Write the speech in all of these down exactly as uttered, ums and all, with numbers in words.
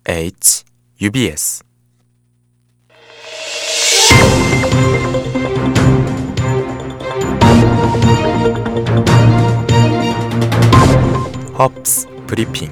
H 유비에스 헙스 브리핑.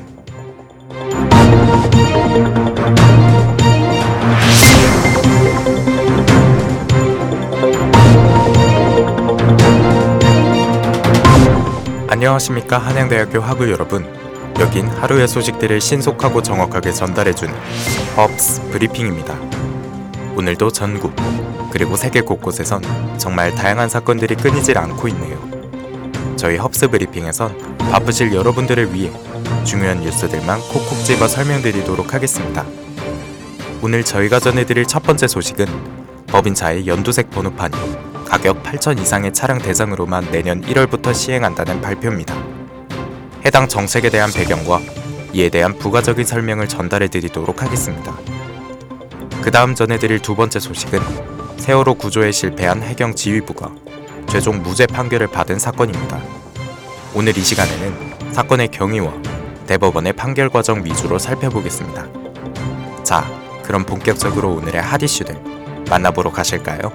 안녕하십니까 한양대학교 학우 여러분. 여긴 하루의 소식들을 신속하고 정확하게 전달해준 헙스 브리핑입니다. 오늘도 전국 그리고 세계 곳곳에선 정말 다양한 사건들이 끊이질 않고 있네요. 저희 헙스 브리핑에선 바쁘실 여러분들을 위해 중요한 뉴스들만 콕콕 집어 설명드리도록 하겠습니다. 오늘 저희가 전해드릴 첫 번째 소식은 법인차의 연두색 번호판이 가격 팔천 이상의 차량 대상으로만 내년 일월부터 시행한다는 발표입니다. 해당 정책에 대한 배경과 이에 대한 부가적인 설명을 전달해드리도록 하겠습니다. 그 다음 전해드릴 두 번째 소식은 세월호 구조에 실패한 해경지휘부가 최종 무죄 판결을 받은 사건입니다. 오늘 이 시간에는 사건의 경위와 대법원의 판결 과정 위주로 살펴보겠습니다. 자, 그럼 본격적으로 오늘의 핫 이슈들 만나보러 가실까요?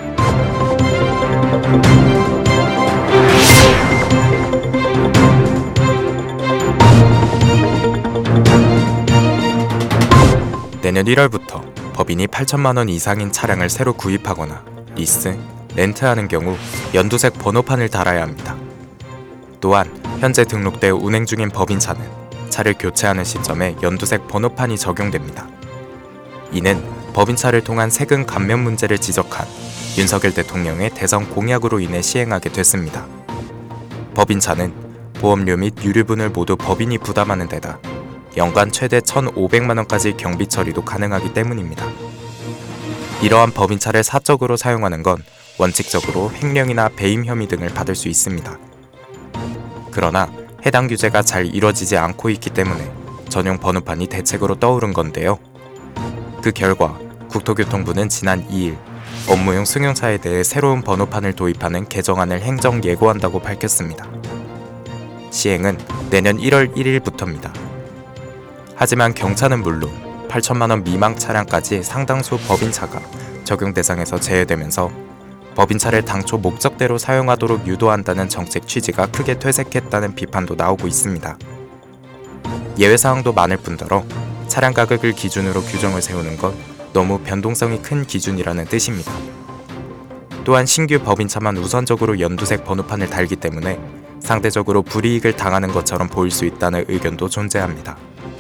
내년 일월부터 법인이 팔천만 원 이상인 차량을 새로 구입하거나 리스, 렌트하는 경우 연두색 번호판을 달아야 합니다. 또한 현재 등록돼 운행 중인 법인차는 차를 교체하는 시점에 연두색 번호판이 적용됩니다. 이는 법인차를 통한 세금 감면 문제를 지적한 윤석열 대통령의 대선 공약으로 인해 시행하게 됐습니다. 법인차는 보험료 및 유류분을 모두 법인이 부담하는 데다 연간 최대 천오백만 원까지 경비 처리도 가능하기 때문입니다. 이러한 법인차를 사적으로 사용하는 건 원칙적으로 횡령이나 배임 혐의 등을 받을 수 있습니다. 그러나 해당 규제가 잘 이뤄지지 않고 있기 때문에 전용 번호판이 대책으로 떠오른 건데요. 그 결과 국토교통부는 지난 이 일 업무용 승용차에 대해 새로운 번호판을 도입하는 개정안을 행정 예고한다고 밝혔습니다. 시행은 내년 일월 일일부터입니다. 하지만 경차는 물론 팔천만 원 미만 차량까지 상당수 법인차가 적용 대상에서 제외되면서 법인차를 당초 목적대로 사용하도록 유도한다는 정책 취지가 크게 퇴색했다는 비판도 나오고 있습니다. 예외사항도 많을 뿐더러 차량 가격을 기준으로 규정을 세우는 건 너무 변동성이 큰 기준이라는 뜻입니다. 또한 신규 법인차만 우선적으로 연두색 번호판을 달기 때문에 상대적으로 불이익을 당하는 것처럼 보일 수 있다는 의견도 존재합니다.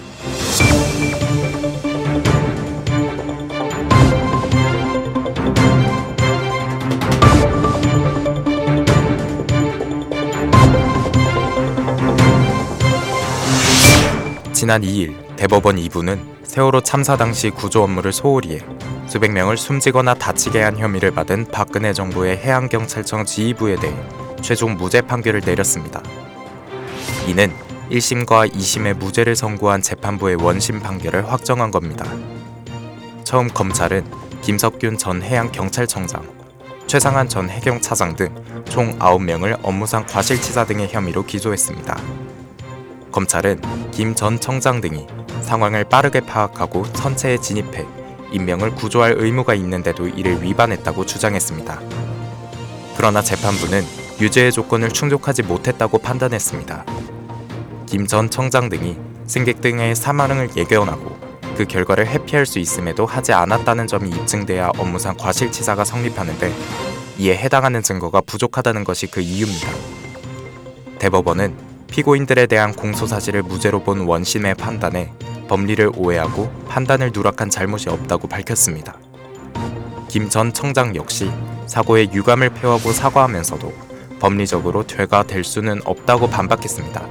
지난 이 일 대법원 이 부는 세월호 참사 당시 구조 업무를 소홀히 해 수백 명을 숨지거나 다치게 한 혐의를 받은 박근혜 정부의 해양경찰청 지휘부에 대해 최종 무죄 판결을 내렸습니다. 이는 일 심과 이 심의 무죄를 선고한 재판부의 원심 판결을 확정한 겁니다. 처음 검찰은 김석균 전 해양경찰청장, 최상한 전 해경차장 등 총 아홉 명을 업무상 과실치사 등의 혐의로 기소했습니다. 검찰은 김 전 청장 등이 상황을 빠르게 파악하고 선체에 진입해 인명을 구조할 의무가 있는데도 이를 위반했다고 주장했습니다. 그러나 재판부는 유죄의 조건을 충족하지 못했다고 판단했습니다. 김 전 청장 등이 승객 등의 사망을 예견하고 그 결과를 회피할 수 있음에도 하지 않았다는 점이 입증돼야 업무상 과실치사가 성립하는데 이에 해당하는 증거가 부족하다는 것이 그 이유입니다. 대법원은 피고인들에 대한 공소사실을 무죄로 본 원심의 판단에 법리를 오해하고 판단을 누락한 잘못이 없다고 밝혔습니다. 김 전 청장 역시 사고에 유감을 표하고 사과하면서도 법리적으로 죄가 될 수는 없다고 반박했습니다.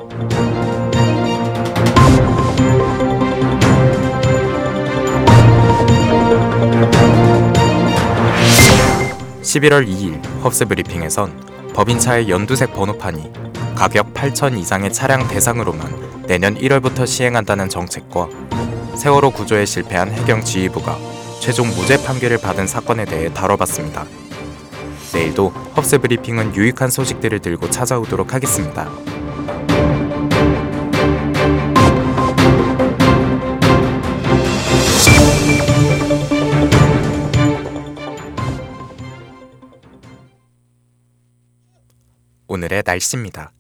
십일월 이 일 헙스 브리핑에선 법인차의 연두색 번호판이 가격 팔천 이상의 차량 대상으로만 내년 일월부터 시행한다는 정책과 세월호 구조에 실패한 해경지휘부가 최종 무죄 판결을 받은 사건에 대해 다뤄봤습니다. 내일도 헙스 브리핑은 유익한 소식들을 들고 찾아오도록 하겠습니다. 오늘의 날씨입니다.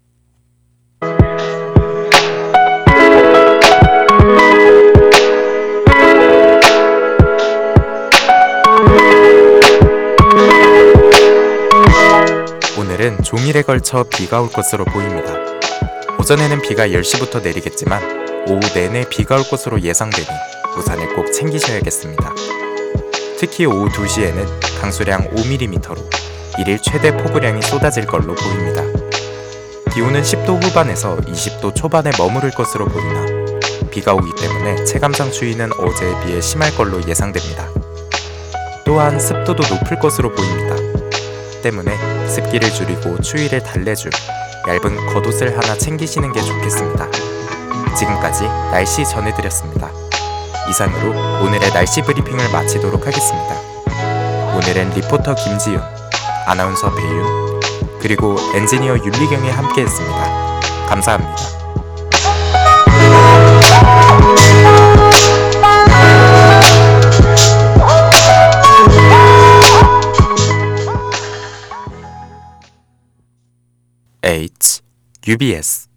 오늘은 종일에 걸쳐 비가 올 것으로 보입니다. 오전에는 비가 열 시부터 내리겠지만 오후 내내 비가 올 것으로 예상되니 우산을 꼭 챙기셔야겠습니다. 특히 오후 두 시에는 강수량 오 밀리미터로 일일 최대 폭우량이 쏟아질 걸로 보입니다. 기온은 십 도 후반에서 이십 도 초반에 머무를 것으로 보이나 비가 오기 때문에 체감상 추위는 어제에 비해 심할 걸로 예상됩니다. 또한 습도도 높을 것으로 보입니다. 때문에 습기를 줄이고 추위를 달래줄 얇은 겉옷을 하나 챙기시는 게 좋겠습니다. 지금까지 날씨 전해드렸습니다. 이상으로 오늘의 날씨 브리핑을 마치도록 하겠습니다. 오늘은 리포터 김지윤, 아나운서 배윤, 그리고 엔지니어 윤리경이 함께했습니다. 감사합니다. H, 유비에스